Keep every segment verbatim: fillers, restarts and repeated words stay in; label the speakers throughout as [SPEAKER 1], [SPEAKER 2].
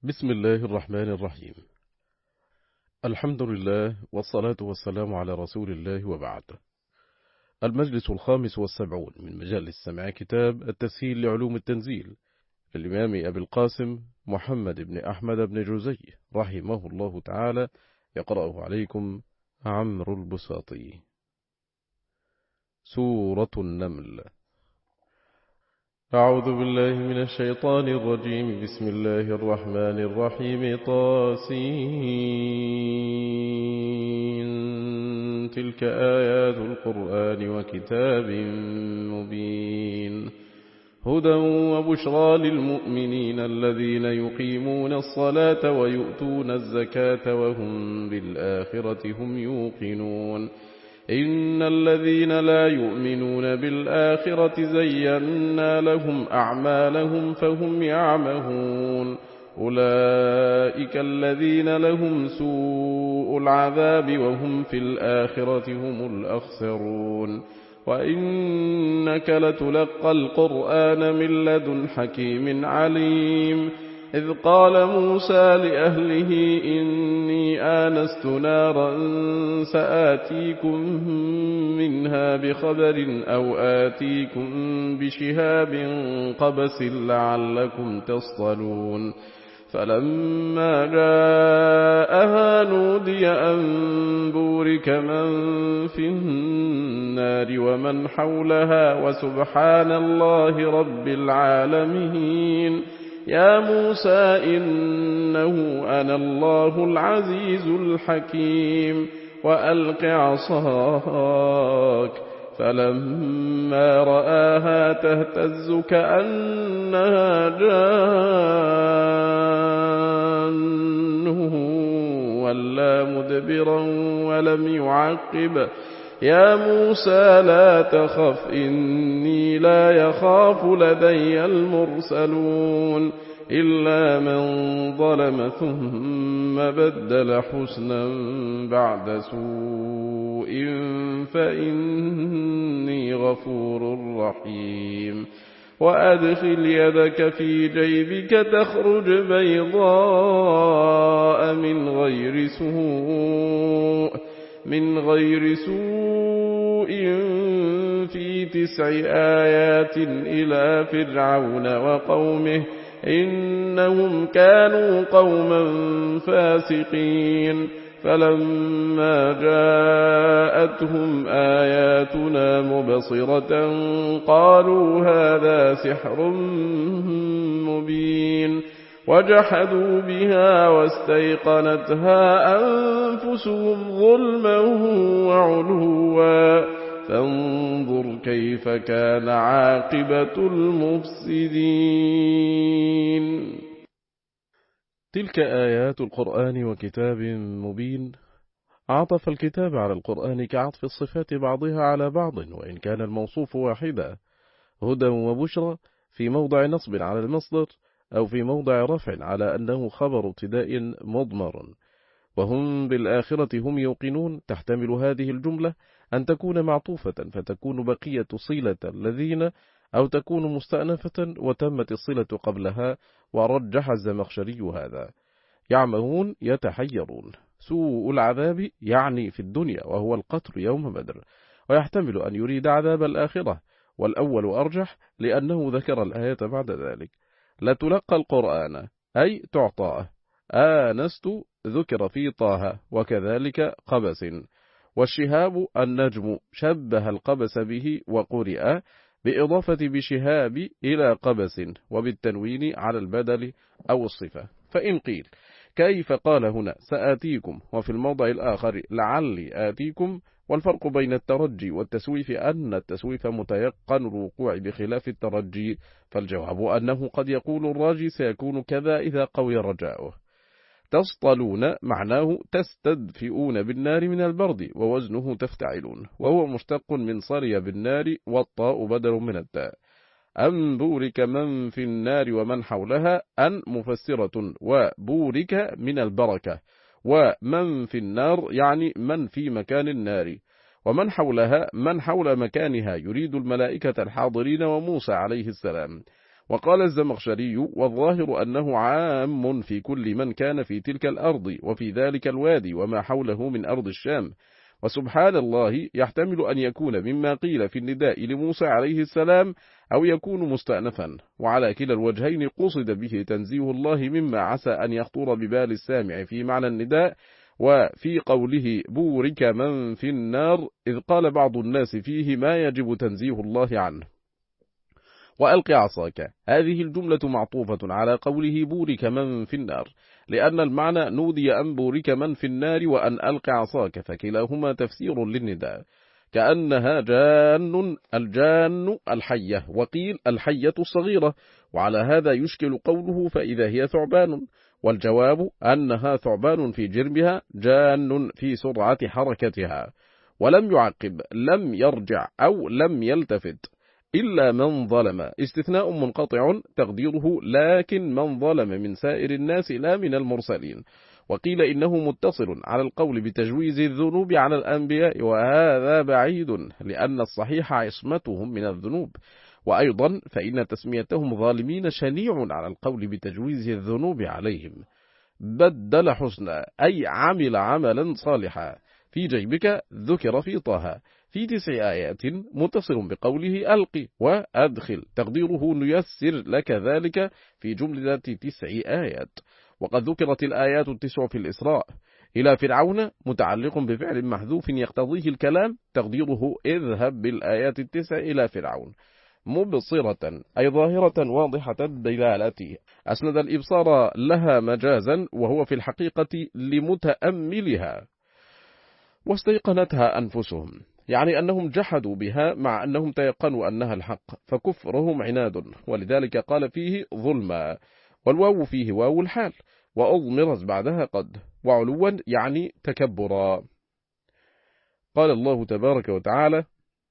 [SPEAKER 1] بسم الله الرحمن الرحيم. الحمد لله والصلاة والسلام على رسول الله وبعد. المجلس الخامس والسبعون من مجالس سماع كتاب التسهيل لعلوم التنزيل للإمام أبي القاسم محمد بن أحمد بن جوزي رحمه الله تعالى، يقرأه عليكم عمرو البساطي. سورة النمل. أعوذ بالله من الشيطان الرجيم. بسم الله الرحمن الرحيم. طاسين. تلك آيات القرآن وكتاب مبين، هدى وبشرى للمؤمنين الذين يقيمون الصلاة ويؤتون الزكاة وهم بالآخرة هم يوقنون. إن الذين لا يؤمنون بالآخرة زينا لهم أعمالهم فهم يعمهون. أولئك الذين لهم سوء العذاب وهم في الآخرة هم الأخسرون. وإنك لتلقى القرآن من لدن حكيم عليم. إذ قال موسى لأهله إني آنست نارا سآتيكم منها بخبر أو آتيكم بشهاب قبس لعلكم تصطلون. فلما جاءها نودي أن بورك من في النار ومن حولها وسبحان الله رب العالمين. يا موسى إنه أنا الله العزيز الحكيم. وألق عصاك. فلما رآها تهتز كأنها جان ولا مدبرا ولم يعقب. يا موسى لا تخف إني لا يخاف لدي المرسلون. إلا من ظلم ثم بدل حسنا بعد سوء فإني غفور رحيم. وأدخل يدك في جيبك تخرج بيضاء من غير سوء من غير سوء في تسع آيات إلى فرعون وقومه إنهم كانوا قوما فاسقين. فلما جاءتهم آياتنا مبصرة قالوا هذا سحر مبين. وجحدوا بها واستيقنتها أنفسهم ظلما وعلوا. فانظر كيف كان عاقبة المفسدين. تلك آيات القرآن وكتاب مبين. عطف الكتاب على القرآن كعطف الصفات بعضها على بعض وإن كان الموصوف واحدا. هدى وبشرى في موضع نصب على المصدر أو في موضع رفع على أنه خبر ابتداء مضمر. وهم بالآخرة هم يوقنون تحتمل هذه الجملة أن تكون معطوفة فتكون بقية صلة الذين، أو تكون مستأنفة وتمت الصلة قبلها، ورجح الزمخشري هذا. يعمهون يتحيرون. سوء العذاب يعني في الدنيا وهو القتل يوم بدر، ويحتمل أن يريد عذاب الآخرة، والأول أرجح لأنه ذكر الآية بعد ذلك. لتلقى القرآن أي تعطاه. آنست ذكر في طه وكذلك قبس. والشهاب النجم شبه القبس به وقرئ بإضافة بشهاب إلى قبس وبالتنوين على البدل أو الصفة. فإن قيل كيف قال هنا سآتيكم وفي الموضع الآخر لعلي آتيكم، والفرق بين الترجي والتسويف أن التسويف متيقن الوقوع بخلاف الترجي، فالجواب أنه قد يقول الراجي سيكون كذا إذا قوي رجاؤه. تصطلون معناه تستدفئون بالنار من البرد، ووزنه تفتعلون، وهو مشتق من صري بالنار، والطاء بدل من التاء. أن بورك من في النار ومن حولها، أن مفسرة، وبورك من البركة، ومن في النار يعني من في مكان النار، ومن حولها من حول مكانها، يريد الملائكة الحاضرين وموسى عليه السلام. وقال الزمخشري: والظاهر أنه عام في كل من كان في تلك الأرض وفي ذلك الوادي وما حوله من أرض الشام. وسبحان الله يحتمل أن يكون مما قيل في النداء لموسى عليه السلام أو يكون مستأنفا، وعلى كلا الوجهين قصد به تنزيه الله مما عسى أن يخطر ببال السامع في معنى النداء. وفي قوله بورك من في النار إذ قال بعض الناس فيه ما يجب تنزيه الله عنه. وألق عصاك، هذه الجملة معطوفة على قوله بورك من في النار، لأن المعنى نودي أن بورك من في النار وأن ألق عصاك، فكلاهما تفسير للنداء، كأنها جان، الجان الحية، وقيل الحية الصغيرة، وعلى هذا يشكل قوله فإذا هي ثعبان، والجواب أنها ثعبان في جرمها، جان في سرعة حركتها. ولم يعقب لم يرجع أو لم يلتفت إلا من ظلم، استثناء منقطع تقديره لكن من ظلم من سائر الناس لا من المرسلين. وقيل إنه متصل على القول بتجويز الذنوب على الأنبياء، وهذا بعيد لأن الصحيح عصمتهم من الذنوب. وأيضا فإن تسميتهم ظالمين شنيع على القول بتجويز الذنوب عليهم. بدل حسنا أي عمل عملا صالحا في جيبك ذكر في طه في تسع آيات متصل بقوله ألقي وأدخل، تقديره نيسر لك ذلك في جملة تسع آيات. وقد ذكرت الآيات التسع في الإسراء. إلى فرعون متعلق بفعل محذوف يقتضيه الكلام، تقديره اذهب بالآيات التسع إلى فرعون. مبصرة أي ظاهرة واضحة الدلالة، أسند الإبصار لها مجازا وهو في الحقيقة لمتأملها. واستيقنتها أنفسهم، يعني أنهم جحدوا بها مع أنهم تيقنوا أنها الحق، فكفرهم عناد، ولذلك قال فيه ظلما، والواو فيه واو الحال، وأضمرت بعدها قد، وعلوا يعني تكبرا. قال الله تبارك وتعالى: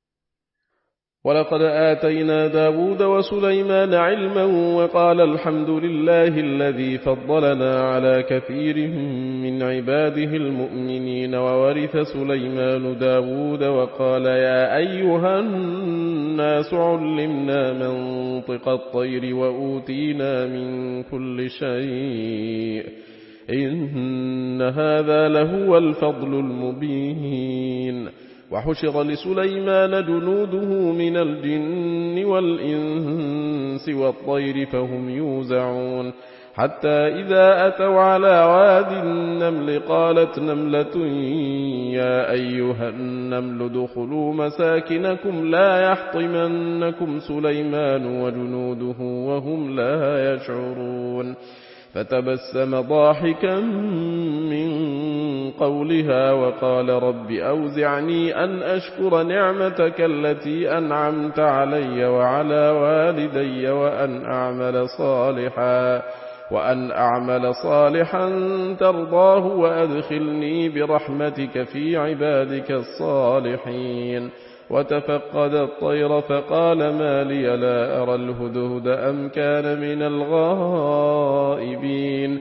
[SPEAKER 1] ولقد آتينا داود وسليمان علما وقال الحمد لله الذي فضلنا على كثير من عباده المؤمنين. وورث سليمان داود وقال يا أيها الناس علمنا منطق الطير وأوتينا من كل شيء إن هذا لهو الفضل المبين. وحشر لسليمان جنوده من الجن والإنس والطير فهم يوزعون، حتى إذا أتوا على واد النمل قالت نملة يا أيها النمل ادخلوا مساكنكم لا يحطمنكم سليمان وجنوده وهم لا يشعرون. فتبسم ضاحكا من قولها وقال رب أوزعني أن أشكر نعمتك التي أنعمت علي وعلى والدي وأن أعمل صالحا وأن أعمل صالحا ترضاه وأدخلني برحمتك في عبادك الصالحين. وتفقد الطير فقال ما لي لا أرى الهدهد أم كان من الغائبين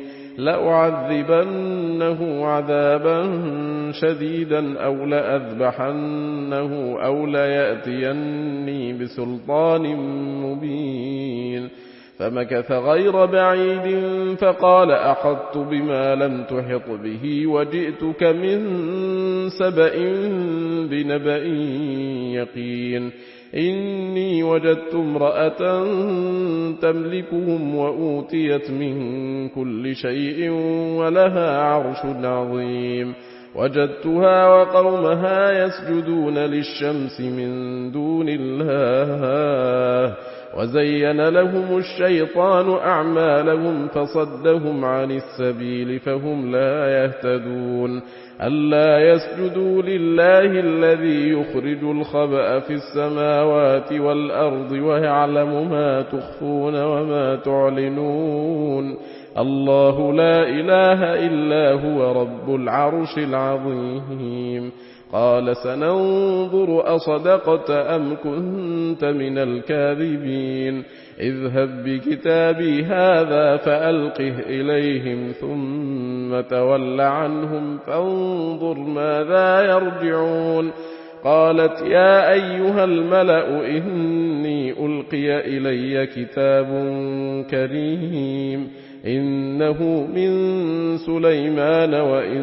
[SPEAKER 1] لأعذبنه عذابا شديدا أو لأذبحنه أو ليأتيني بسلطان مبين. فمكث غير بعيد فقال أحطت بما لم تحط به وجئتك من سبأ بنبأ يقين. إني وجدت امرأة تملكهم وأوتيت من كل شيء ولها عرش عظيم. وجدتها وقومها يسجدون للشمس من دون الله وزين لهم الشيطان أعمالهم فصدهم عن السبيل فهم لا يهتدون. ألا يسجدوا لله الذي يخرج الخبأ في السماوات والأرض ويعلم ما تخفون وما تعلنون. الله لا إله إلا هو رب العرش العظيم. قال سننظر أصدقت أم كنت من الكاذبين. اذهب بكتابي هذا فألقه إليهم ثم تول عنهم فانظر ماذا يرجعون. قالت يا أيها الملأ إني ألقي إلي كتاب كريم إنه من سليمان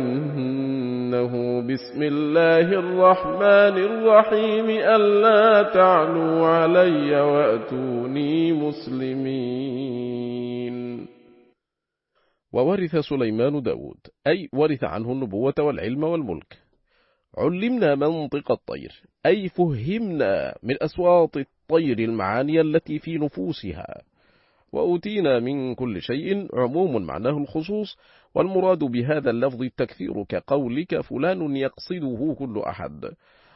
[SPEAKER 1] وإنه بسم الله الرحمن الرحيم ألا تعلوا علي وأتوني مسلمين. وورث سليمان داود، أي ورث عنه النبوة والعلم والملك. علمنا منطق الطير، أي فهمنا من أصوات الطير المعاني التي في نفوسها. وأوتينا من كل شيء، عموم معناه الخصوص، والمراد بهذا اللفظ التكثير كقولك فلان يقصده كل أحد.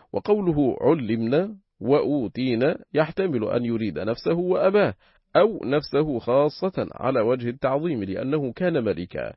[SPEAKER 1] وقوله علمنا وأوتينا يحتمل أن يريد نفسه وأباه أو نفسه خاصة على وجه التعظيم لأنه كان ملكا.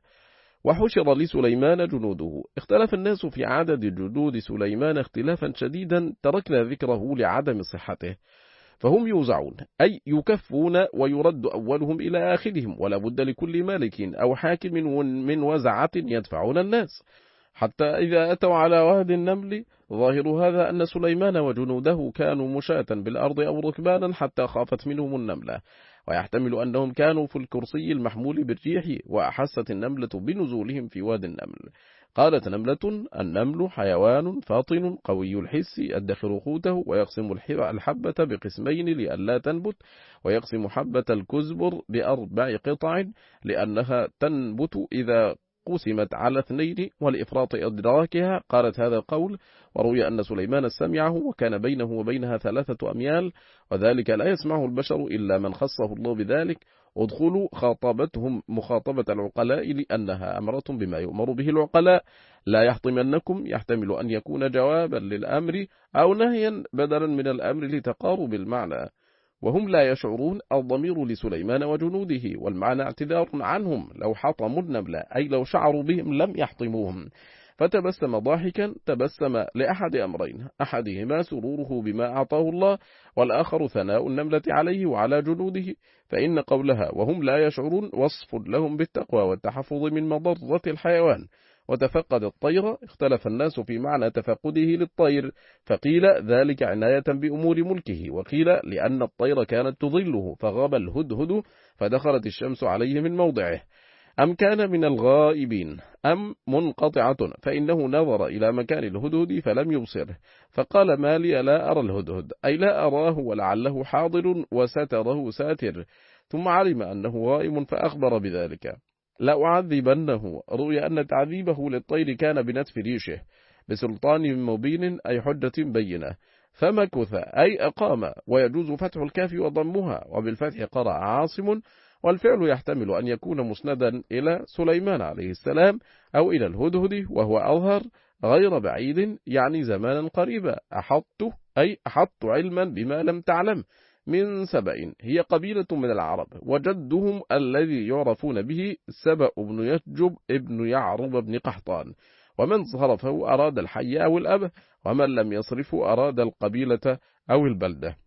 [SPEAKER 1] وحشر لسليمان جنوده. اختلف الناس في عدد جنود سليمان اختلافا شديدا تركنا ذكره لعدم صحته، فهم يوزعون، أي يكفون ويرد أولهم إلى آخرهم، ولا بد لكل مالك أو حاكم من وزعة يدفعون الناس، حتى إذا أتوا على واد النمل. ظاهر هذا أن سليمان وجنوده كانوا مشاة بالأرض أو ركبانا حتى خافت منهم النملة، ويحتمل أنهم كانوا في الكرسي المحمول بالريح، وأحست النملة بنزولهم في واد النمل. قالت نملة: النمل حيوان فاطن قوي الحس يدخر قوته، ويقسم الحبة بقسمين لئلا تنبت، ويقسم حبة الكزبر بأربع قطع لأنها تنبت إذا قسمت على اثنين ولإفراط إدراكها. قالت هذا القول، وروي أن سليمان سمعه وكان بينه وبينها ثلاثة أميال، وذلك لا يسمعه البشر إلا من خصه الله بذلك. ادخلوا خاطبتهم مخاطبة العقلاء لأنها أمرة بما يؤمر به العقلاء. لا يحطمنكم يحتمل أن يكون جوابا للأمر أو نهيا بدلا من الأمر لتقارب المعنى، وهم لا يشعرون. الضمير لسليمان وجنوده، والمعنى اعتذار عنهم لو حطموا النملة، أي لو شعروا بهم لم يحطموهم. فتبسم ضاحكا، تبسم لأحد أمرين، أحدهما سروره بما أعطاه الله، والآخر ثناء النملة عليه وعلى جنوده. فإن قولها وهم لا يشعرون وصف لهم بالتقوى والتحفظ من مضرة الحيوان. وتفقد الطير، اختلف الناس في معنى تفقده للطير، فقيل ذلك عناية بأمور ملكه، وقيل لأن الطير كانت تظله فغاب الهدهد فدخلت الشمس عليه من موضعه. أم كان من الغائبين أم منقطعة، فإنه نظر إلى مكان الهدهد فلم يبصره، فقال ما لي لا أرى الهدهد، أي لا أراه ولعله حاضر وستره ساتر، ثم علم أنه غائب فأخبر بذلك. لا أعذبنه، روي أن تعذيبه للطير كان بنتف ريشه بسلطان مبين، أي حجة بينة. فمكث أي أقام، ويجوز فتح الكاف وضمها، وبالفتح قرأ عاصم، والفعل يحتمل أن يكون مسندا إلى سليمان عليه السلام أو إلى الهدهد، وهو أظهر غير بعيد، يعني زمانا قريبا. أحط أي أحط علما بما لم تعلم. من سبأ، هي قبيلة من العرب، وجدهم الذي يعرفون به سبأ بن يتجب ابن يعرب بن قحطان، ومن صرفه أراد الحي أو الأب، ومن لم يصرفه أراد القبيلة أو البلدة.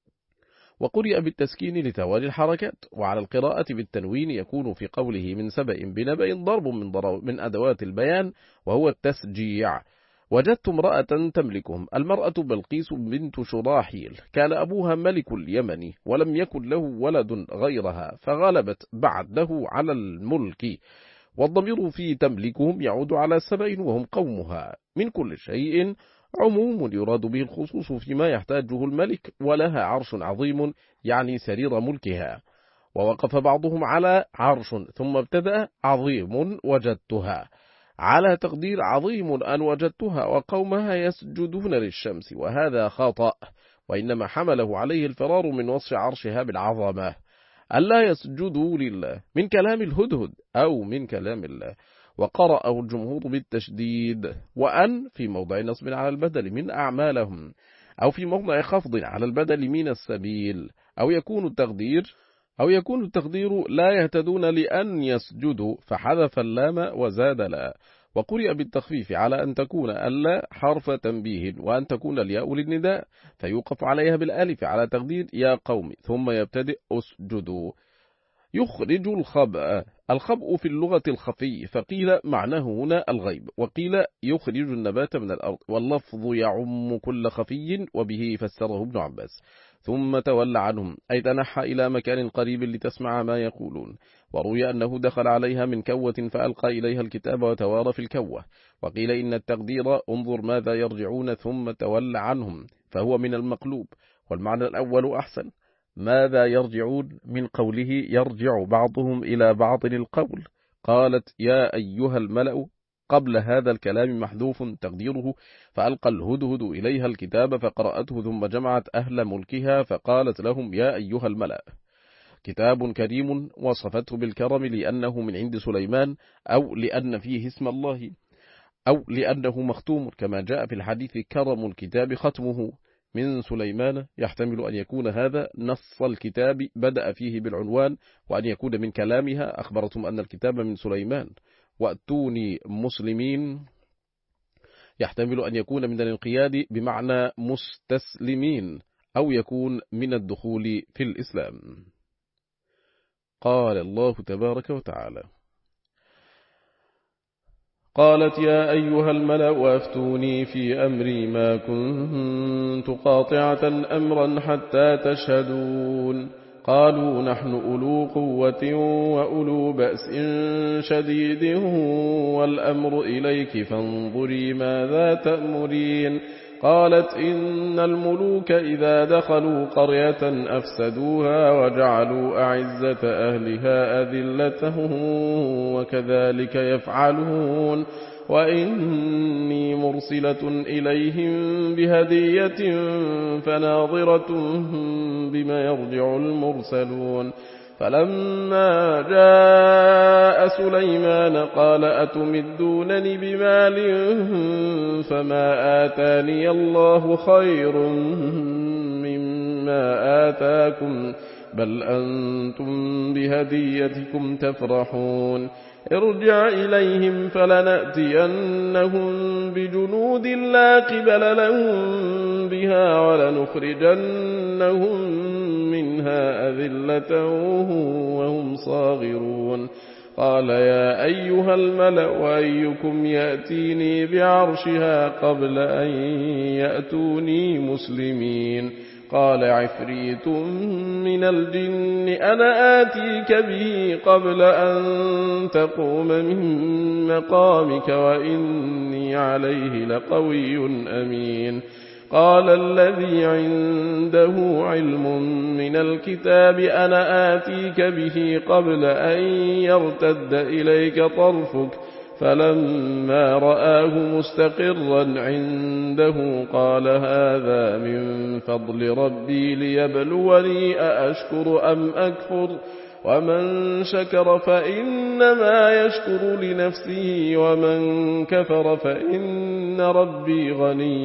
[SPEAKER 1] وقرئ بالتسكين لتوالي الحركات، وعلى القراءة بالتنوين يكون في قوله من سبأ بنبأ ضرب من, من أدوات البيان، وهو التسجيع. وجدت امرأة تملكهم، المرأة بلقيس بنت شراحيل، كان أبوها ملك اليمن ولم يكن له ولد غيرها، فغلبت بعده على الملك. والضمير في تملكهم يعود على سبأ وهم قومها. من كل شيء عموم يراد به الخصوص فيما يحتاجه الملك، ولها عرش عظيم، يعني سرير ملكها. ووقف بعضهم على عرش ثم ابتدأ عظيم وجدتها، على تقدير عظيم أن وجدتها وقومها يسجدون للشمس، وهذا خطأ، وإنما حمله عليه الفرار من وصف عرشها بالعظمة. ألا يسجدوا لله من كلام الهدهد أو من كلام الله. وقرأه الجمهور بالتشديد، وأن في موضع نصب على البدل من أعمالهم، أو في موضع خفض على البدل من السبيل، أو يكون التقدير أو يكون التقدير لا يهتدون لأن يسجدوا، فحذف اللام وزاد لا. وقرئ بالتخفيف على أن تكون ألا حرف تنبيه، وأن تكون الياء للنداء، فيوقف عليها بالألف على تقدير يا قوم، ثم يبتدئ أسجدوا. يخرج الخبأ، الخبأ في اللغة الخفي، فقيل معناه هنا الغيب، وقيل يخرج النبات من الأرض، واللفظ يعم كل خفي، وبه فسره ابن عباس. ثم تولى عنهم، أي تنحى إلى مكان قريب لتسمع ما يقولون. وروي أنه دخل عليها من كوة فألقى إليها الكتاب وتوارى في الكوة. وقيل إن التقدير انظر ماذا يرجعون ثم تولى عنهم، فهو من المقلوب، والمعنى الأول أحسن. ماذا يرجعون من قوله يرجع بعضهم إلى بعض القول. قالت يا أيها الملأ قبل هذا الكلام محذوف تقديره، فألقى الهدهد إليها الكتاب فقرأته ثم جمعت أهل ملكها فقالت لهم يا أيها الملأ. كتاب كريم وصفته بالكرم لأنه من عند سليمان، أو لأن فيه اسم الله، أو لأنه مختوم كما جاء في الحديث كرم الكتاب ختمه من سليمان. يحتمل أن يكون هذا نص الكتاب بدأ فيه بالعنوان، وأن يكون من كلامها أخبرتم أن الكتاب من سليمان. وأتوني مسلمين يحتمل أن يكون من الانقياد بمعنى مستسلمين، أو يكون من الدخول في الإسلام. قال الله تبارك وتعالى قالت يا أيها الملأ أفتوني في أمري ما كنت قاطعة أمرا حتى تشهدون. قالوا نحن أولو قوة وأولو بأس شديد والأمر إليك فانظري ماذا تأمرين. قالت إن الملوك إذا دخلوا قرية أفسدوها وجعلوا أعزة أهلها أذلة وكذلك يفعلون. وإني مرسلة إليهم بهدية فناظرة بما يرجع المرسلون. فلما جاء سليمان قال أتمدونني بمال فما آتاني الله خير مما آتاكم بل أنتم بهديتكم تفرحون. ارجع إليهم فلنأتينهم بجنود لا قبل لهم بها ولنخرجنهم منها أذلة وهم صاغرون. قال يا أيها الملأ أيكم يأتيني بعرشها قبل أن يأتوني مسلمين. قال عفريت من الجن أنا آتيك به قبل أن تقوم من مقامك وإني عليه لقوي أمين. قال الذي عنده علم من الكتاب أنا آتيك به قبل أن يرتد إليك طرفك فلما رآه مستقرا عنده قال هذا من فضل ربي ليبلوني أأشكر أم أكفر ومن شكر فإنما يشكر لنفسه ومن كفر فإن ربي غني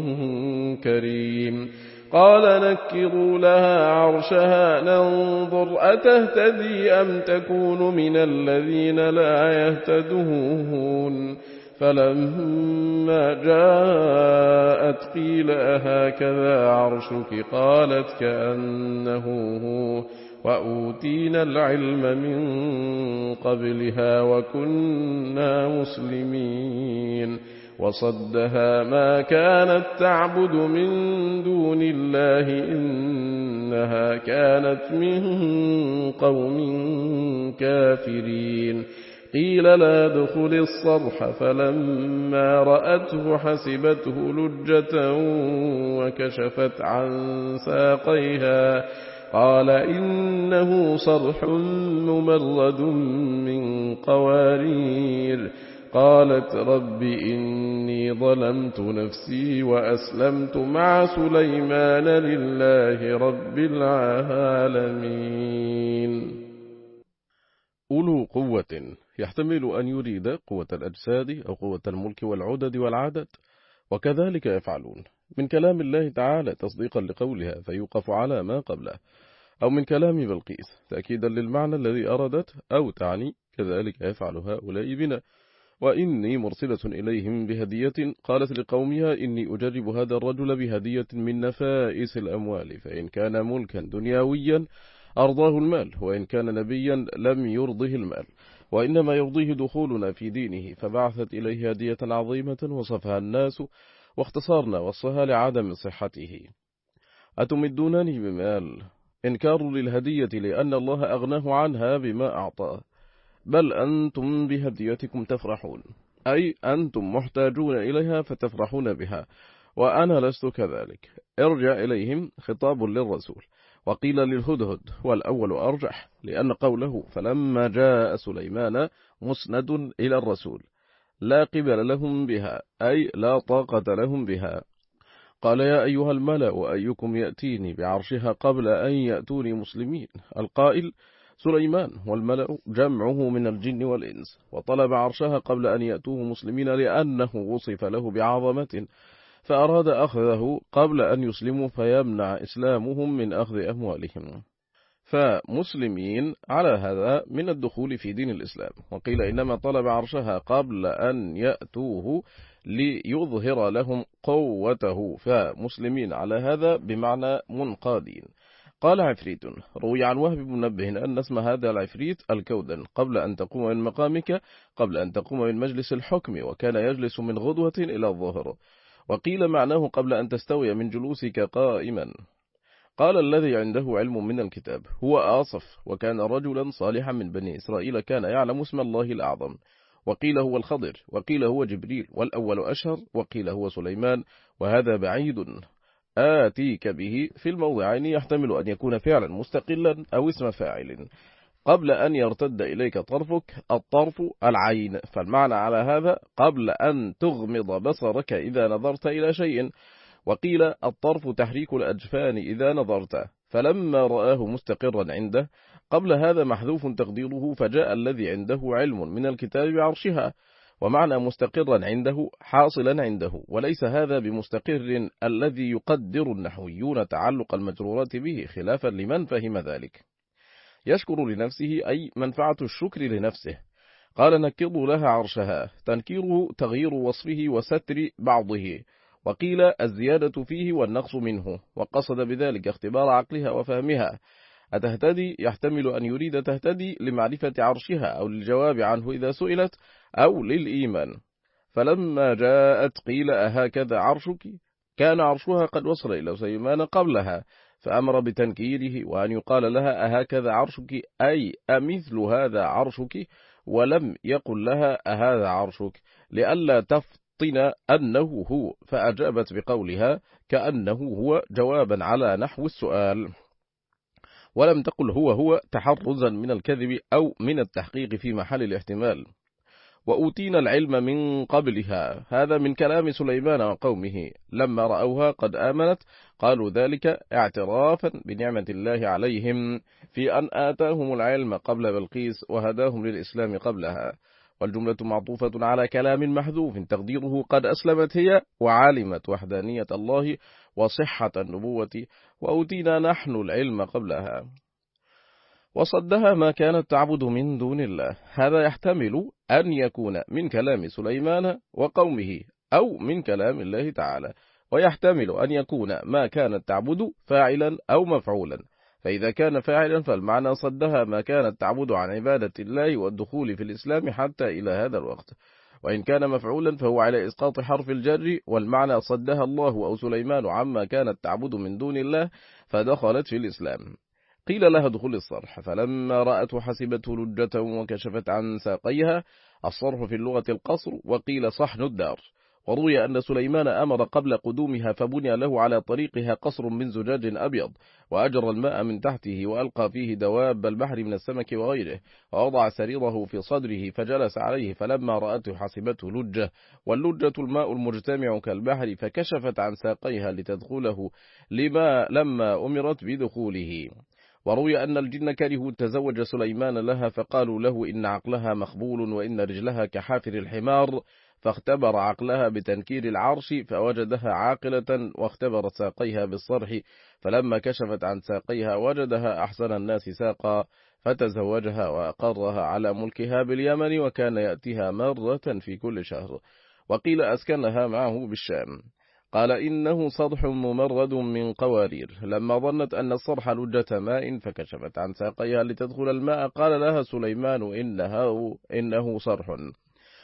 [SPEAKER 1] كريم. قال نكروا لها عرشها ننظر أتهتدي أم تكون من الذين لا يهتدون. فلما جاءت قيل أهكذا عرشك قالت كأنه هو وأوتينا العلم من قبلها وكنا مسلمين. وصدها ما كانت تعبد من دون الله إنها كانت من قوم كافرين. قيل لا دخل الصرح فلما رأته حسبته لجة وكشفت عن ساقيها قال إنه صرح ممرد من قوارير. قالت رب إني ظلمت نفسي وأسلمت مع سليمان لله رب العالمين. أولو قوة يحتمل أن يريد قوة الأجساد أو قوة الملك والعدد والعدد، وكذلك يفعلون. من كلام الله تعالى تصديقا لقولها فيوقف على ما قبله، أو من كلام بلقيس تأكيدا للمعنى الذي أردت، أو تعني كذلك يفعل هؤلاء بنا. وإني مرسلة إليهم بهدية قالت لقومها إني أجرب هذا الرجل بهدية من نفائس الأموال، فإن كان ملكا دنيويا أرضاه المال، وإن كان نبيا لم يرضه المال، وإنما يرضيه دخولنا في دينه. فبعثت إليه هدية عظيمة وصفها الناس، واختصارنا وصفها لعدم صحته. أتمدونني بمال؟ إنكار للهدية لأن الله أغناه عنها بما أعطاه. بل أنتم بهديتكم تفرحون، أي أنتم محتاجون إليها فتفرحون بها، وأنا لست كذلك. ارجع إليهم خطاب للرسول، وقيل للهدهد، والأول أرجح، لأن قوله فلما جاء سليمان مسند إلى الرسول لا قبل لهم بها، أي لا طاقة لهم بها. قال يا أيها الملأ أيكم يأتيني بعرشها قبل أن يأتوني مسلمين. القائل سليمان، والملأ جمعه من الجن والإنس، وطلب عرشها قبل أن يأتوه مسلمين لأنه وصف له بعظمة، فأراد أخذه قبل أن يسلموا فيمنع إسلامهم من أخذ أموالهم، فمسلمين على هذا من الدخول في دين الإسلام. وقيل إنما طلب عرشها قبل أن يأتوه ليظهر لهم قوته، فمسلمين على هذا بمعنى منقادين. قال عفريت، روي عن وهب بن منبه أن اسم هذا العفريت الكودن، قبل أن تقوم من مقامك، قبل أن تقوم من مجلس الحكم، وكان يجلس من غدوة إلى الظهر. وقيل معناه قبل أن تستوي من جلوسك قائما. قال الذي عنده علم من الكتاب هو آصف، وكان رجلا صالحا من بني إسرائيل كان يعلم اسم الله الأعظم. وقيل هو الخضر، وقيل هو جبريل، والأول أشهر، وقيل هو سليمان، وهذا بعيد. آتيك به في الموضعين يحتمل أن يكون فعلا مستقلا أو اسم فاعل قبل أن يرتد إليك طرفك. الطرف العين، فالمعنى على هذا قبل أن تغمض بصرك إذا نظرت إلى شيء. وقيل الطرف تحريك الأجفان إذا نظرت، فلما رآه مستقرا عنده. قبل هذا محذوف تقديره فجاء الذي عنده علم من الكتاب بعرشها، ومعنى مستقرا عنده حاصلا عنده، وليس هذا بمستقر الذي يقدر النحويون تعلق المجرورات به، خلافا لمن فهم ذلك. يشكر لنفسه أي منفعة الشكر لنفسه. قال نكروا لها عرشها، تنكيره تغيير وصفه وستر بعضه، وقيل الزيادة فيه والنقص منه، وقصد بذلك اختبار عقلها وفهمها. أتهتدي يحتمل أن يريد تهتدي لمعرفة عرشها أو للجواب عنه إذا سئلت، أو للإيمان. فلما جاءت قيل أهكذا عرشك، كان عرشها قد وصل إلى سليمان قبلها، فأمر بتنكيره وأن يقال لها أهكذا عرشك، أي أمثل هذا عرشك، ولم يقل لها أهذا عرشك لئلا تفطن أنه هو، فأجابت بقولها كأنه هو جوابا على نحو السؤال، ولم تقل هو هو تحرزا من الكذب أو من التحقيق في محل الاحتمال. وأوتينا العلم من قبلها، هذا من كلام سليمان وقومه لما رأوها قد آمنت، قالوا ذلك اعترافا بنعمة الله عليهم في أن آتاهم العلم قبل بلقيس وهداهم للإسلام قبلها. والجملة معطوفة على كلام محذوف تقديره قد أسلمت هي وعلمت وحدانية الله وصحة النبوة، وأوتينا نحن العلم قبلها. وصدها ما كانت تعبد من دون الله، هذا يحتمل أن يكون من كلام سليمان وقومه أو من كلام الله تعالى، ويحتمل أن يكون ما كانت تعبد فاعلا أو مفعولا. فإذا كان فاعلا فالمعنى صدها ما كانت تعبد عن عبادة الله والدخول في الإسلام حتى إلى هذا الوقت. وإن كان مفعولا فهو على إسقاط حرف الجر، والمعنى صدها الله أو سليمان عما كانت تعبد من دون الله فدخلت في الإسلام. قيل لها دخول الصرح، فلما رأته حسبته لجة وكشفت عن ساقيها. الصرح في اللغة القصر، وقيل صحن الدار. وروي أن سليمان أمر قبل قدومها فبني له على طريقها قصر من زجاج أبيض، وأجرى الماء من تحته، وألقى فيه دواب البحر من السمك وغيره، ووضع سريره في صدره فجلس عليه، فلما رأته حسبته لجة، واللجة الماء المجتمع كالبحر، فكشفت عن ساقيها لتدخله لما لما أمرت بدخوله. وروي أن الجن كرهوا تزوج سليمان لها، فقالوا له إن عقلها مخبول وإن رجلها كحافر الحمار، فاختبر عقلها بتنكير العرش فوجدها عاقلة، واختبر ساقيها بالصرح، فلما كشفت عن ساقيها وجدها أحسن الناس ساقا، فتزوجها وأقرها على ملكها باليمن، وكان يأتيها مرة في كل شهر. وقيل أسكنها معه بالشام. قال إنه صرح ممرد من قوارير. لما ظنت أن الصرح لجة ماء فكشفت عن ساقيها لتدخل الماء، قال لها سليمان إنه, إنه صرح.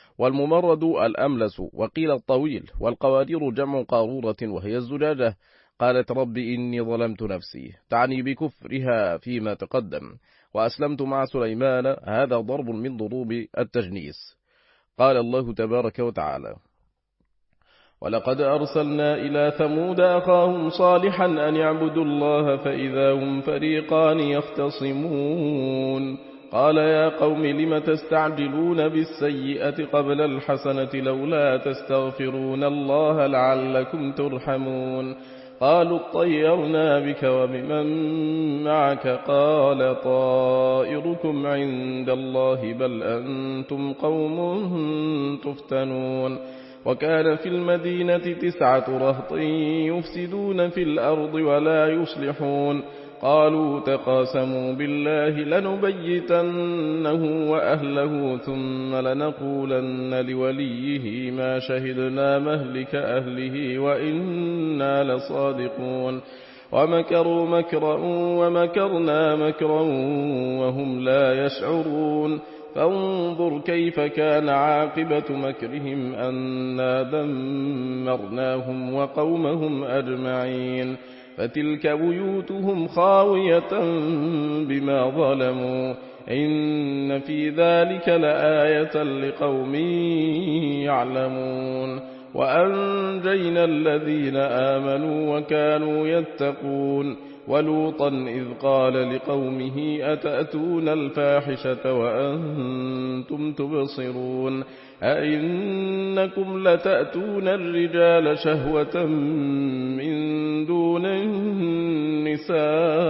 [SPEAKER 1] والممرد الأملس، وقيل الطويل. والقوارير جمع قارورة وهي الزجاجة. قالت رب إني ظلمت نفسي، تعني بكفرها فيما تقدم، وأسلمت مع سليمان، هذا ضرب من ضروب التجنيس. قال الله تبارك وتعالى: ولقد أرسلنا إلى ثمود أخاهم صالحا أن يعبدوا الله فإذا هم فريقان يختصمون قال يا قوم لم تستعجلون بالسيئة قبل الحسنة لولا تستغفرون الله لعلكم ترحمون قالوا اطيرنا بك وبمن معك قال طائركم عند الله بل أنتم قوم تفتنون وكان في المدينة تسعة رهط يفسدون في الأرض ولا يصلحون قالوا تقاسموا بالله لنبيتنه وأهله ثم لنقولن لوليه ما شهدنا مهلك أهله وإنا لصادقون ومكروا مكرا ومكرنا مكرا وهم لا يشعرون فانظر كيف كان عاقبة مكرهم أنا دمرناهم وقومهم أجمعين فتلك بيوتهم خاوية بما ظلموا إن في ذلك لآية لقوم يعلمون وأنجينا الذين آمنوا وكانوا يتقون ولوطا إذ قال لقومه أتأتون الفاحشة وأنتم تبصرون أئنكم لتأتون الرجال شهوة من دون النساء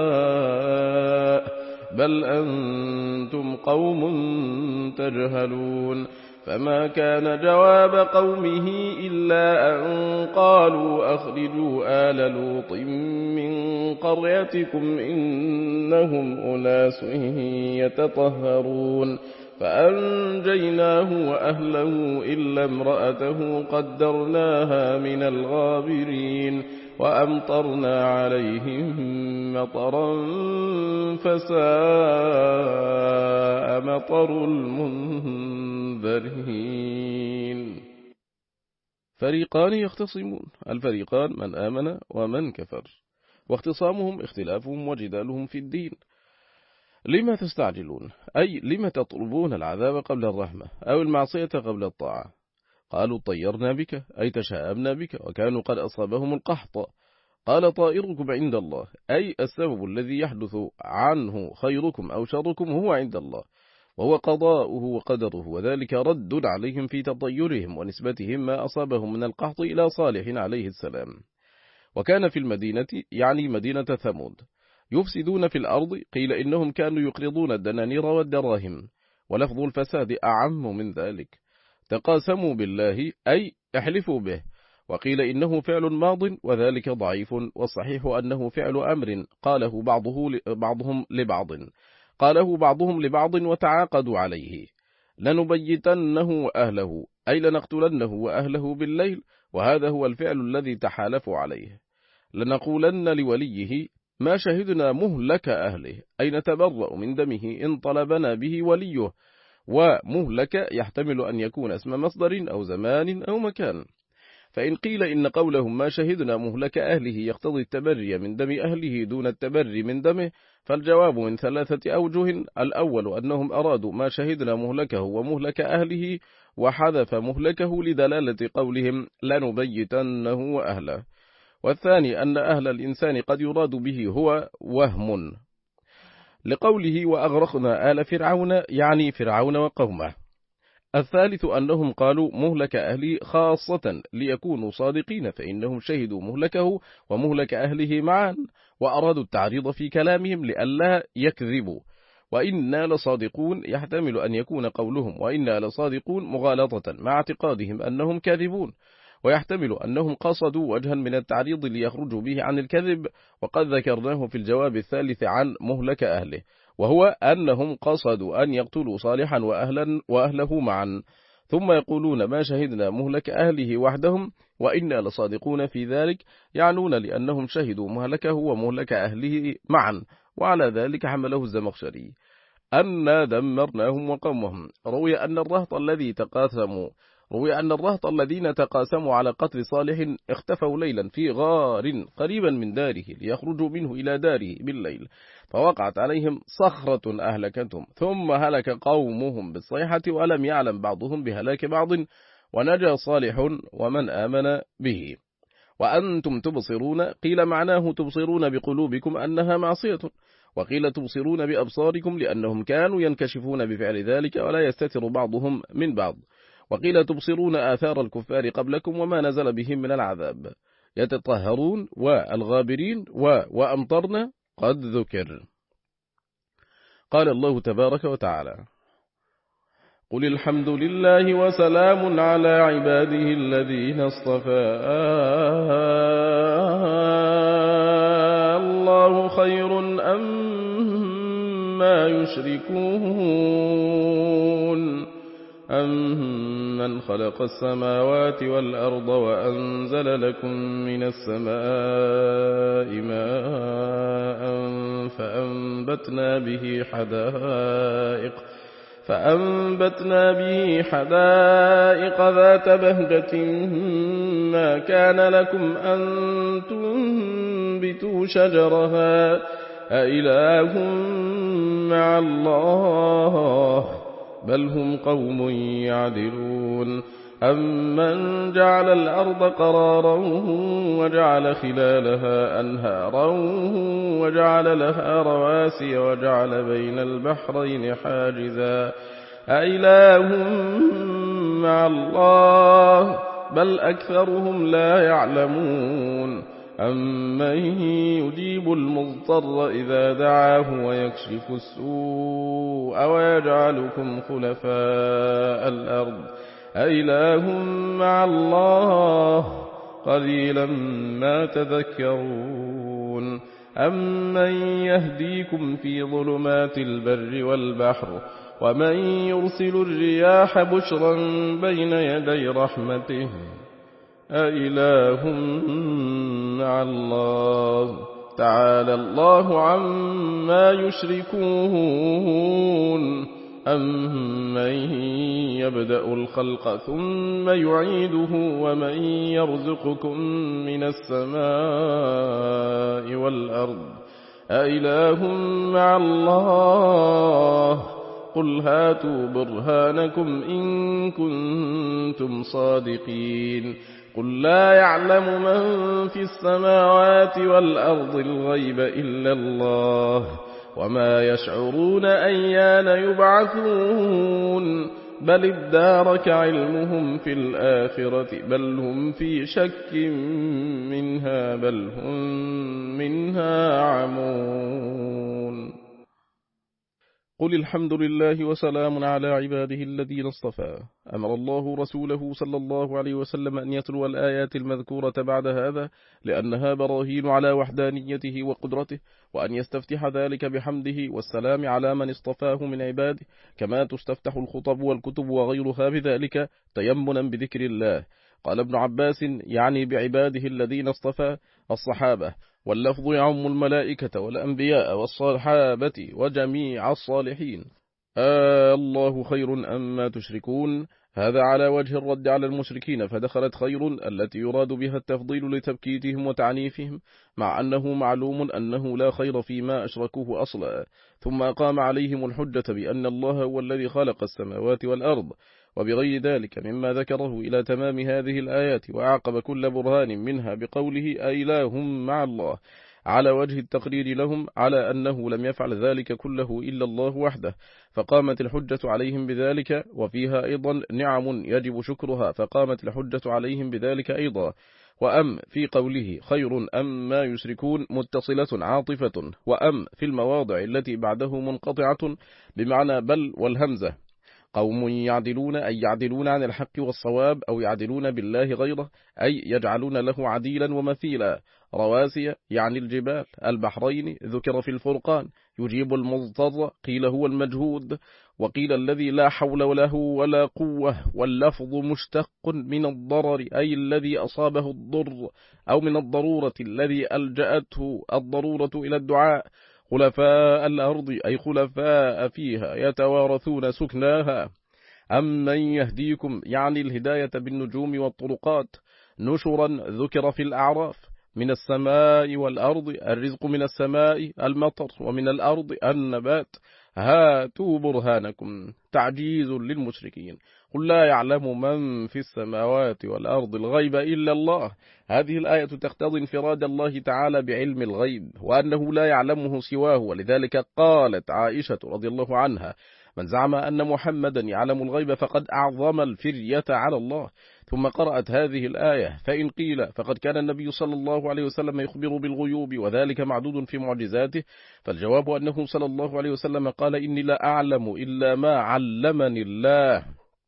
[SPEAKER 1] بل أنتم قوم تجهلون فما كان جواب قومه إلا أن قالوا أخرجوا آل لوط من قريتكم إنهم أناس يتطهرون فأنجيناه وأهله إلا امرأته قدرناها من الغابرين وأمطرنا عليهم مطرا فساء مطر المنذرين فريقان يختصمون الفريقان من آمن ومن كفر واختصامهم اختلافهم وجدالهم في الدين لما تستعجلون أي لما تطلبون العذاب قبل الرحمة أو المعصية قبل الطاعة قالوا طيرنا بك أي تشاءمنا بك وكانوا قد أصابهم القحط قال طائركم عند الله أي السبب الذي يحدث عنه خيركم أو شركم هو عند الله وهو قضاؤه وقدره وذلك رد عليهم في تطيرهم ونسبتهم ما أصابهم من القحط إلى صالح عليه السلام وكان في المدينة يعني مدينة ثمود يفسدون في الأرض قيل إنهم كانوا يقرضون الدنانير والدراهم ولفظ الفساد أعم من ذلك تقاسموا بالله أي احلفوا به وقيل إنه فعل ماض وذلك ضعيف والصحيح أنه فعل أمر قاله بعضه بعضهم لبعض قاله بعضهم لبعض وتعاقدوا عليه لنبيتنه وأهله أي لنقتلنه وأهله بالليل وهذا هو الفعل الذي تحالفوا عليه لنقولن لوليه ما شهدنا مهلك أهله أي نتبرأ من دمه إن طلبنا به وليه ومهلك يحتمل أن يكون اسم مصدر أو زمان أو مكان فإن قيل إن قولهم ما شهدنا مهلك أهله يقتضي التبري من دم أهله دون التبري من دمه فالجواب من ثلاثة أوجه الأول أنهم أرادوا ما شهدنا مهلكه ومهلك أهله وحذف مهلكه لدلالة قولهم لنبيتنه وأهله والثاني أن أهل الإنسان قد يراد به هو وهم لقوله وأغرقنا آل فرعون يعني فرعون وقومه الثالث أنهم قالوا مهلك أهلي خاصة ليكونوا صادقين فإنهم شهدوا مهلكه ومهلك أهله معا وأرادوا التعريض في كلامهم لئلا يكذبوا وإنا لصادقون يحتمل أن يكون قولهم وإنا لصادقون مغالطة مع اعتقادهم أنهم كاذبون ويحتمل أنهم قصدوا وجها من التعريض ليخرجوا به عن الكذب وقد ذكرناه في الجواب الثالث عن مهلك أهله وهو أنهم قصدوا أن يقتلوا صالحا وأهلا وأهله معا ثم يقولون ما شهدنا مهلك أهله وحدهم وإنا لصادقون في ذلك يعنون لأنهم شهدوا مهلكه ومهلك أهله معا وعلى ذلك حمله الزمخشري أنا دمرناهم وقومهم روي أن الرهط الذي تقاسموا روي أن الرهط الذين تقاسموا على قتل صالح اختفوا ليلا في غار قريبا من داره ليخرجوا منه إلى داره بالليل، فوقعت عليهم صخرة أهلكتهم، ثم هلك قومهم بالصيحة ولم يعلم بعضهم بهلاك بعض، ونجا صالح ومن آمن به. وأنتم تبصرون، قيل معناه تبصرون بقلوبكم أنها معصية، وقيل تبصرون بأبصاركم لأنهم كانوا ينكشفون بفعل ذلك ولا يستتر بعضهم من بعض، وقيل تبصرون آثار الكفار قبلكم وما نزل بهم من العذاب، يتطهرون والغابرين وأمطرنا قد ذكر. قال الله تبارك وتعالى: قل الحمد لله وسلام على عباده الذين اصطفى، الله خير أما يشركون، أمن خلق السماوات والأرض وأنزل لكم من السماء ماء فأنبتنا به حدائق فأنبتنا به حدائق ذات بهجة ما كان لكم أن تنبتوا شجرها أإله مع الله بل هم قوم يعدلون، أمن جعل الأرض قرارا وجعل خلالها أنهارا وجعل لها رواسي وجعل بين البحرين حاجزا أإله مع الله بل أكثرهم لا يعلمون، أمن يجيب المضطر إذا دعاه ويكشف السوء ويجعلكم خلفاء الأرض أإله مع الله قليلا ما تذكرون، أمن يهديكم في ظلمات البر والبحر ومن يرسل الرياح بشرا بين يدي رحمته أإله مع الله تعالى الله عما يشركون، أمن يبدأ الخلق ثم يعيده ومن يرزقكم من السماء والأرض أإله مع الله قل هاتوا برهانكم إن كنتم صادقين، قل لا يعلم من في السماوات والأرض الغيب إلا الله وما يشعرون أيان يبعثون بل ادارك علمهم في الآخرة بل هم في شك منها بل هم منها عمون. قل الحمد لله وسلام على عباده الذين اصطفى. أمر الله رسوله صلى الله عليه وسلم أن يتلو الآيات المذكورة بعد هذا لأنها براهين على وحدانيته وقدرته، وأن يستفتح ذلك بحمده والسلام على من اصطفاه من عباده، كما تستفتح الخطب والكتب وغيرها بذلك تيمنا بذكر الله. قال ابن عباس يعني بعباده الذين اصطفى الصحابة، واللفظ يعم الملائكة والأنبياء والصحابة وجميع الصالحين. آه الله خير أما تشركون، هذا على وجه الرد على المشركين، فدخلت خير التي يراد بها التفضيل لتبكيتهم وتعنيفهم، مع أنه معلوم أنه لا خير فيما أشركوه أصلا. ثم قام عليهم الحجة بأن الله هو الذي خلق السماوات والأرض وبغير ذلك مما ذكره إلى تمام هذه الآيات، وأعقب كل برهان منها بقوله أإله مع الله، على وجه التقرير لهم على أنه لم يفعل ذلك كله إلا الله وحده، فقامت الحجة عليهم بذلك. وفيها أيضا نعم يجب شكرها، فقامت الحجة عليهم بذلك أيضا. وأم في قوله خير أم ما يشركون متصلة عاطفة، وأم في المواضع التي بعده منقطعة بمعنى بل والهمزة. قوم يعدلون أي يعدلون عن الحق والصواب، أو يعدلون بالله غيره أي يجعلون له عديلا ومثيلا. رواسي يعني الجبال. البحرين ذكر في الفرقان. يجيب المضطر قيل هو المجهود، وقيل الذي لا حول له ولا قوة، واللفظ مشتق من الضرر أي الذي أصابه الضر، أو من الضرورة الذي ألجأته الضرورة إلى الدعاء. خلفاء الأرض أي خلفاء فيها يتوارثون سكناها. أمن يهديكم يعني الهداية بالنجوم والطرقات نشرا ذكر في الأعراف من السماء والأرض الرزق من السماء المطر ومن الأرض النبات هاتوا برهانكم تعجيز للمشركين قل لا يعلم من في السماوات والأرض الغيب إلا الله. هذه الآية تقتضي انفراد الله تعالى بعلم الغيب وأنه لا يعلمه سواه، ولذلك قالت عائشة رضي الله عنها من زعم أن محمدا يعلم الغيب فقد أعظم الفرية على الله. ثم قرأت هذه الآية فإن قيل فقد كان النبي صلى الله عليه وسلم يخبر بالغيوب وذلك معدود في معجزاته، فالجواب أنه صلى الله عليه وسلم قال إني لا أعلم إلا ما علمني الله.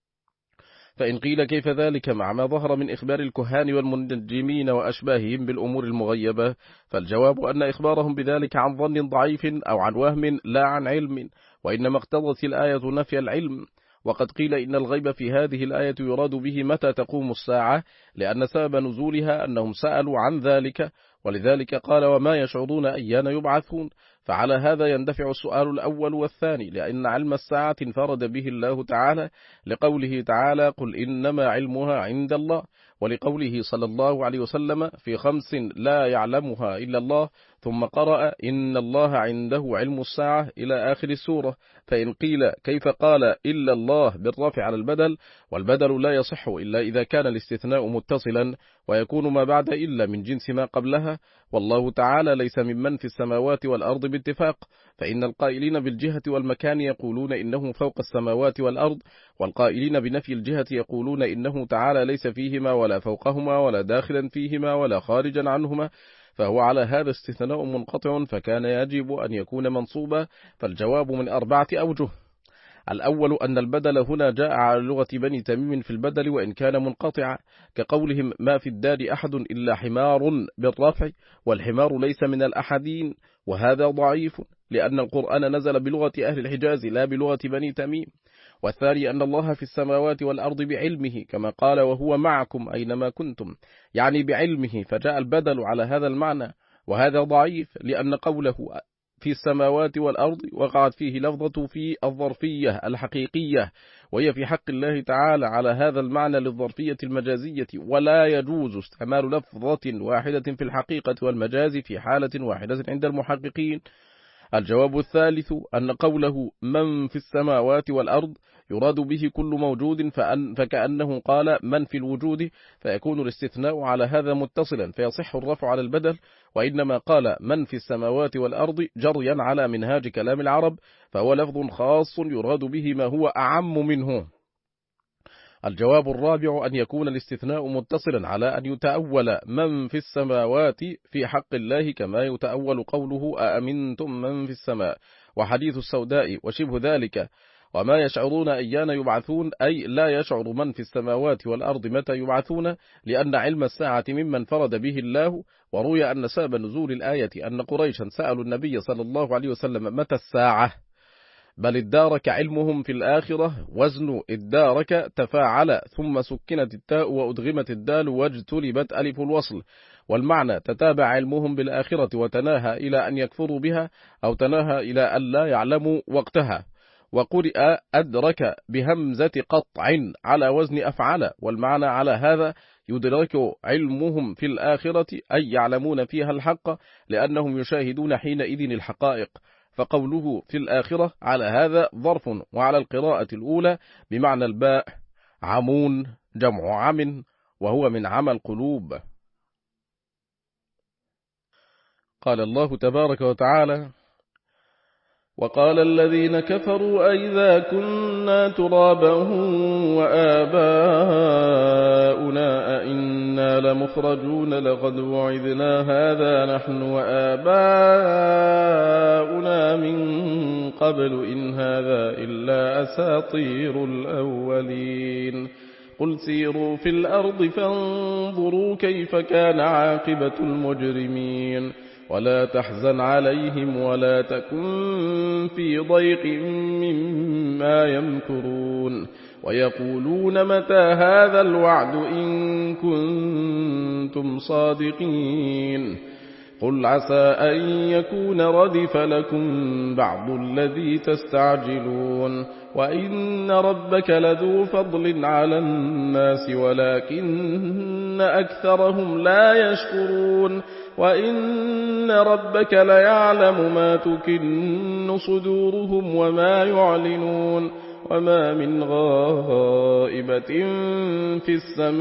[SPEAKER 1] فإن قيل كيف ذلك مع ما ظهر من إخبار الكهان والمنجمين وأشباههم بالأمور المغيبة، فالجواب أن إخبارهم بذلك عن ظن ضعيف أو عن وهم لا عن علم، وإنما اقتضت الآية نفي العلم. وقد قيل إن الغيب في هذه الآية يراد به متى تقوم الساعة، لأن سبب نزولها أنهم سألوا عن ذلك، ولذلك قال وما يشعرون أيان يبعثون. فعلى هذا يندفع السؤال الأول والثاني، لأن علم الساعة انفرد به الله تعالى لقوله تعالى قل إنما علمها عند الله، ولقوله صلى الله عليه وسلم في خمس لا يعلمها إلا الله، ثم قرأ إن الله عنده علم الساعة إلى آخر السورة. فإن قيل كيف قال إلا الله بالرفع على البدل، والبدل لا يصح إلا إذا كان الاستثناء متصلا، ويكون ما بعد إلا من جنس ما قبلها، والله تعالى ليس ممن في السماوات والأرض باتفاق، فإن القائلين بالجهة والمكان يقولون إنه فوق السماوات والأرض، والقائلين بنفي الجهة يقولون إنه تعالى ليس فيهما ولا فوقهما ولا داخلا فيهما ولا خارجا عنهما، فهو على هذا استثناء منقطع فكان يجب أن يكون منصوبا. فالجواب من أربعة أوجه. الأول أن البدل هنا جاء على لغة بني تميم في البدل وإن كان منقطعا، كقولهم ما في الدار أحد إلا حمار بالرفع، والحمار ليس من الأحدين، وهذا ضعيف لأن القرآن نزل بلغة أهل الحجاز لا بلغة بني تميم. والثاني أن الله في السماوات والأرض بعلمه كما قال وهو معكم أينما كنتم، يعني بعلمه، فجاء البدل على هذا المعنى، وهذا ضعيف لأن قوله في السماوات والأرض وقعت فيه لفظة في الظرفية الحقيقية، وهي في حق الله تعالى على هذا المعنى للظرفية المجازية، ولا يجوز استعمال لفظة واحدة في الحقيقة والمجاز في حالة واحدة عند المحققين. الجواب الثالث أن قوله من في السماوات والأرض يراد به كل موجود، فأن فكأنه قال من في الوجود، فيكون الاستثناء على هذا متصلا فيصح الرفع على البدل، وإنما قال من في السماوات والأرض جريا على منهاج كلام العرب، فهو لفظ خاص يراد به ما هو أعم منه. الجواب الرابع أن يكون الاستثناء متصلا على أن يتأول من في السماوات في حق الله كما يتأول قوله أأمنتم من في السماء وحديث السوداء وشبه ذلك، وما يشعرون أيان يبعثون أي لا يشعر من في السماوات والأرض متى يبعثون، لأن علم الساعة ممن فرد به الله. وروي أن سبب نزول الآية أن قريشا سألوا النبي صلى الله عليه وسلم متى الساعة، بل ادارك علمهم في الآخرة، وزن ادارك تفاعل ثم سكنت التاء وأدغمت الدال واجتلبت ألف الوصل، والمعنى تتابع علمهم بالآخرة وتناهى إلى أن يكفروا بها أو تناهى إلى أن لا يعلموا وقتها. وقرئ أدرك بهمزة قطع على وزن أفعل، والمعنى على هذا يدرك علمهم في الآخرة أي يعلمون فيها الحق لأنهم يشاهدون حينئذ الحقائق، فقوله في الآخرة على هذا ظرف، وعلى القراءة الأولى بمعنى الباء عمون جمع عم وهو من عمى القلوب. قال الله تبارك وتعالى وقال الذين كفروا أئذا كنا ترابا وآباؤنا أئنا لمخرجون لقد وعدنا هذا نحن وآباؤنا من قبل إن هذا إلا أساطير الأولين قل سيروا في الأرض فانظروا كيف كان عاقبة المجرمين ولا تحزن عليهم ولا تكن في ضيق مما يمكرون ويقولون متى هذا الوعد إن كنتم صادقين قل عسى أن يكون ردف لكم بعض الذي تستعجلون وإن ربك لذو فضل على الناس ولكن أكثرهم لا يشكرون وإن ربك ليعلم ما تكن صدورهم وما يعلنون وما من غائبة في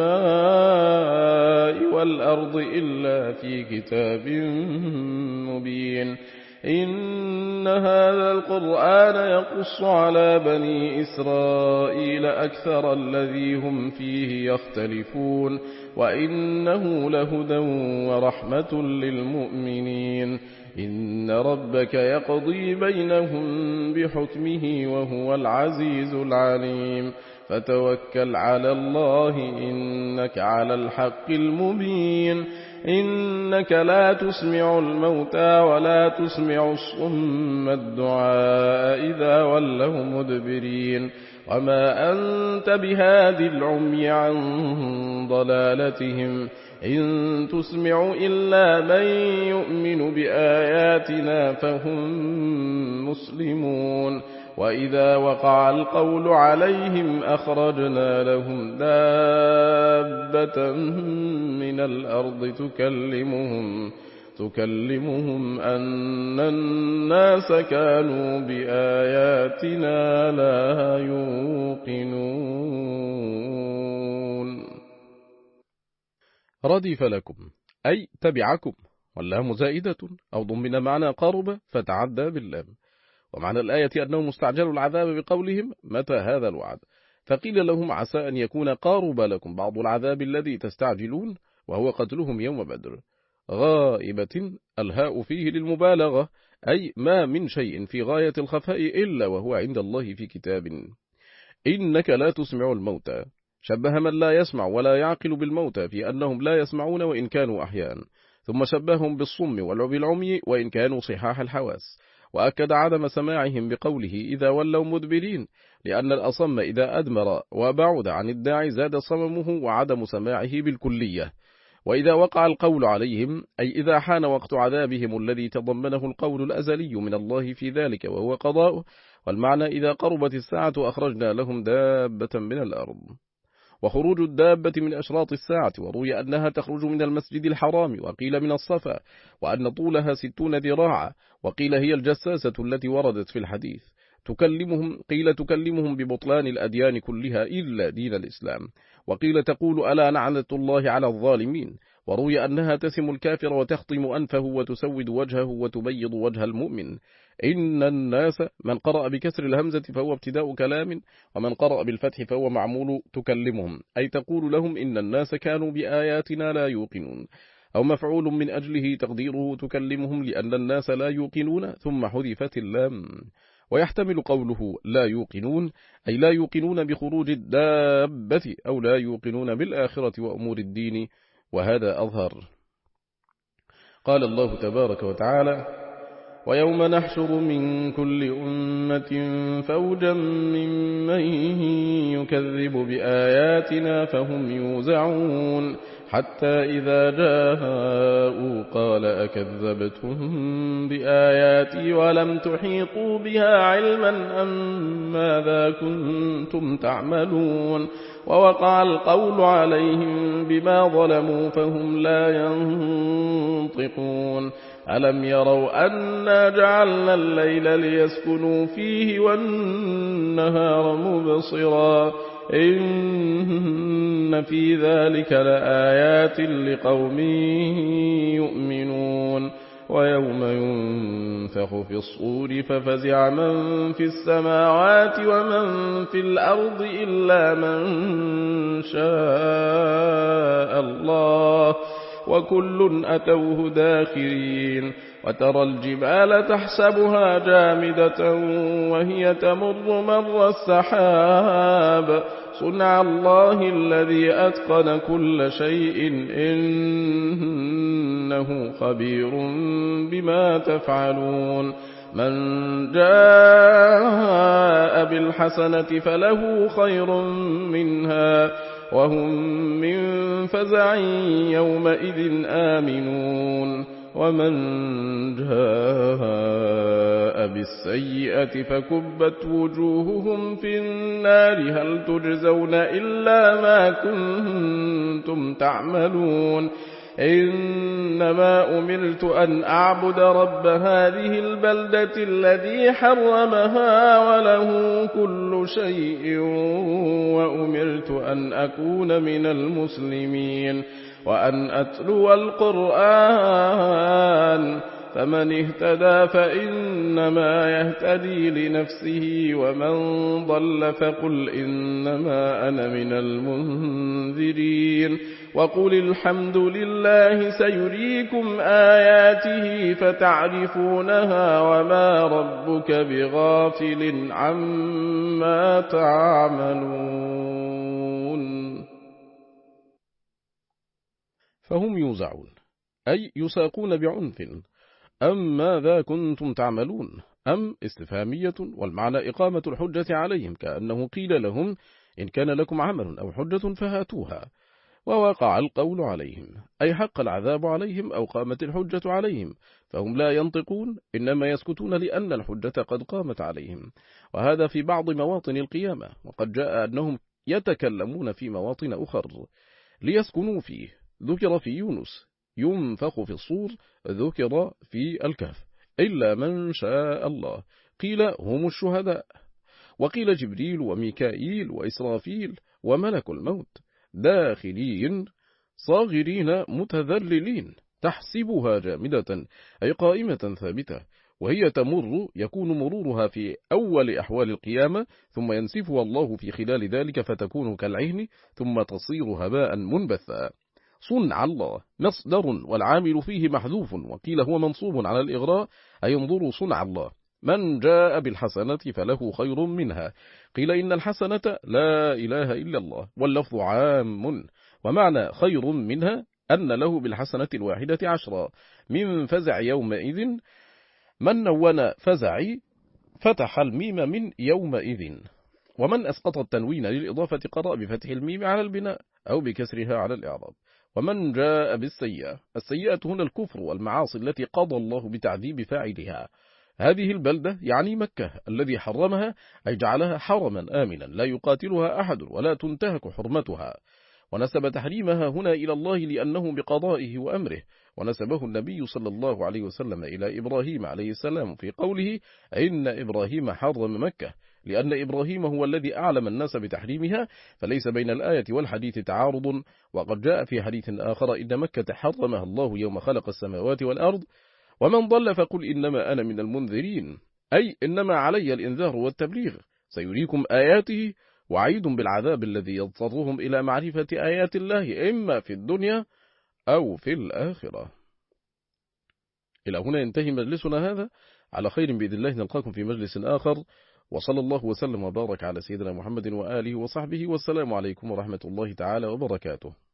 [SPEAKER 1] السماء والأرض إلا في كتاب مبين إن هذا القرآن يقص على بني إسرائيل أكثر الذي هم فيه يختلفون وإنه لهدى ورحمة للمؤمنين إن ربك يقضي بينهم بحكمه وهو العزيز العليم فتوكل على الله إنك على الحق المبين إنك لا تسمع الموتى ولا تسمع الصم الدعاء إذا ولوا مدبرين وما أنت بهادي العمي عن ضلالتهم إن تسمع إلا من يؤمن بآياتنا فهم مسلمون وإذا وقع القول عليهم أخرجنا لهم دابة من الأرض تكلمهم تكلمهم أن الناس كانوا بآياتنا لا يوقنون. ردف لكم أي تبعكم واللام زائدة أو ضمن معنى قارب فتعدى باللام ومعنى الآية أنه مستعجل العذاب بقولهم متى هذا الوعد فقيل لهم عسى أن يكون قارب لكم بعض العذاب الذي تستعجلون وهو قتلهم يوم بدر. غائبة الهاء فيه للمبالغة أي ما من شيء في غاية الخفاء إلا وهو عند الله في كتاب. إنك لا تسمع الموتى شبه من لا يسمع ولا يعقل بالموتى في أنهم لا يسمعون وإن كانوا أحياء ثم شبههم بالصم والعمي وإن كانوا صحاح الحواس وأكد عدم سماعهم بقوله إذا ولوا مدبرين لأن الأصم إذا أدمر وبعد عن الداعي زاد صممه وعدم سماعه بالكلية. وإذا وقع القول عليهم أي إذا حان وقت عذابهم الذي تضمنه القول الأزلي من الله في ذلك وهو قضاؤه والمعنى إذا قربت الساعة أخرجنا لهم دابة من الأرض. وخروج الدابة من أشراط الساعة وروي أنها تخرج من المسجد الحرام وقيل من الصفا وأن طولها ستون ذراعا وقيل هي الجساسة التي وردت في الحديث. تكلمهم قيل تكلمهم ببطلان الأديان كلها إلا دين الإسلام وقيل تقول ألا نعنة الله على الظالمين وروي أنها تسم الكافر وتخطم أنفه وتسود وجهه وتبيض وجه المؤمن. إن الناس من قرأ بكسر الهمزة فهو ابتداء كلام ومن قرأ بالفتح فهو معمول تكلمهم أي تقول لهم إن الناس كانوا بآياتنا لا يوقنون أو مفعول من أجله تقديره تكلمهم لأن الناس لا يوقنون ثم حذفت اللام. ويحتمل قوله لا يوقنون أي لا يوقنون بخروج الدابة أو لا يوقنون بالآخرة وأمور الدين وهذا أظهر. قال الله تبارك وتعالى ويوم نحشر من كل أمة فوجا ممن يكذب بآياتنا فهم يوزعون حتى إذا جاءوا قال أكذبتم بآياتي ولم تحيطوا بها علما أم ماذا كنتم تعملون ووقع القول عليهم بما ظلموا فهم لا ينطقون. ألم يروا أنا جعلنا الليل ليسكنوا فيه والنهار مبصرا إن في ذلك لآيات لقوم يؤمنون. ويوم ينفخ في الصور ففزع من في السماوات ومن في الأرض إلا من شاء الله وكل أتوه داخرين. وترى الجبال تحسبها جامدة وهي تمر مر السحاب صنع الله الذي أتقن كل شيء إنه خبير بما تفعلون. من جاء بالحسنة فله خير منها وهم من فزع يومئذ آمنون. ومن جاء بالسيئة فكبت وجوههم في النار هل تجزون إلا ما كنتم تعملون إنما أمرت أن أعبد رب هذه البلدة الذي حرمها وله كل شيء وأمرت أن أكون من المسلمين وأن أتلو القرآن فمن اهتدى فإنما يهتدي لنفسه ومن ضل فقل إنما أنا من المنذرين وقل الحمد لله سيريكم آياته فتعرفونها وما ربك بغافل عما تعملون. فهم يوزعون أي يساقون بعنف. أم ماذا كنتم تعملون؟ أم استفهامية والمعنى إقامة الحجة عليهم كأنه قيل لهم إن كان لكم عمل أو حجة فهاتوها، ووقع القول عليهم أي حق العذاب عليهم أو قامت الحجة عليهم، فهم لا ينطقون إنما يسكتون لأن الحجة قد قامت عليهم، وهذا في بعض مواطن القيامة، وقد جاء أنهم يتكلمون في مواطن أخر ليسكنوا فيه. ذكر في يونس ينفخ في الصور، ذكر في الكهف إلا من شاء الله، قيل هم الشهداء، وقيل جبريل وميكائيل وإسرافيل وملك الموت داخلين صاغرين متذللين تحسبها جامدة أي قائمة ثابتة، وهي تمر يكون مرورها في أول أحوال القيامة ثم ينسفها الله في خلال ذلك فتكون كالعهن ثم تصير هباء منبثا. صنع الله مصدر والعامل فيه محذوف، وقيل هو منصوب على الإغراء أي انظروا صنع الله. من جاء بالحسنة فله خير منها، قيل إن الحسنة لا إله إلا الله، واللفظ عام، ومعنى خير منها أن له بالحسنة الواحدة عشرا. من فزع يومئذ من نون فزعي فتح الميم من يومئذ، ومن أسقط التنوين للإضافة قرأ بفتح الميم على البناء أو بكسرها على الإعراب. ومن جاء بالسيئة، السيئة هنا الكفر والمعاصي التي قضى الله بتعذيب فاعلها. هذه البلدة يعني مكة الذي حرمها أي جعلها حرما آمنا لا يقاتلها أحد ولا تنتهك حرمتها، ونسب تحريمها هنا إلى الله لأنه بقضائه وأمره، ونسبه النبي صلى الله عليه وسلم إلى إبراهيم عليه السلام في قوله إن إبراهيم حرم مكة، لأن إبراهيم هو الذي أعلم الناس بتحريمها، فليس بين الآية والحديث تعارض. وقد جاء في حديث آخر إن مكة حرمها الله يوم خلق السماوات والأرض، ومن ضل فقل إنما أنا من المنذرين أي إنما علي الإنذار والتبليغ، سيريكم آياته، وعيد بالعذاب الذي يضطرهم إلى معرفة آيات الله إما في الدنيا أو في الآخرة. إلى هنا ينتهي مجلسنا هذا، على خير بإذن الله نلقاكم في مجلس آخر، وصلى الله وسلم وبارك على سيدنا محمد وآله وصحبه، والسلام عليكم ورحمة الله تعالى وبركاته.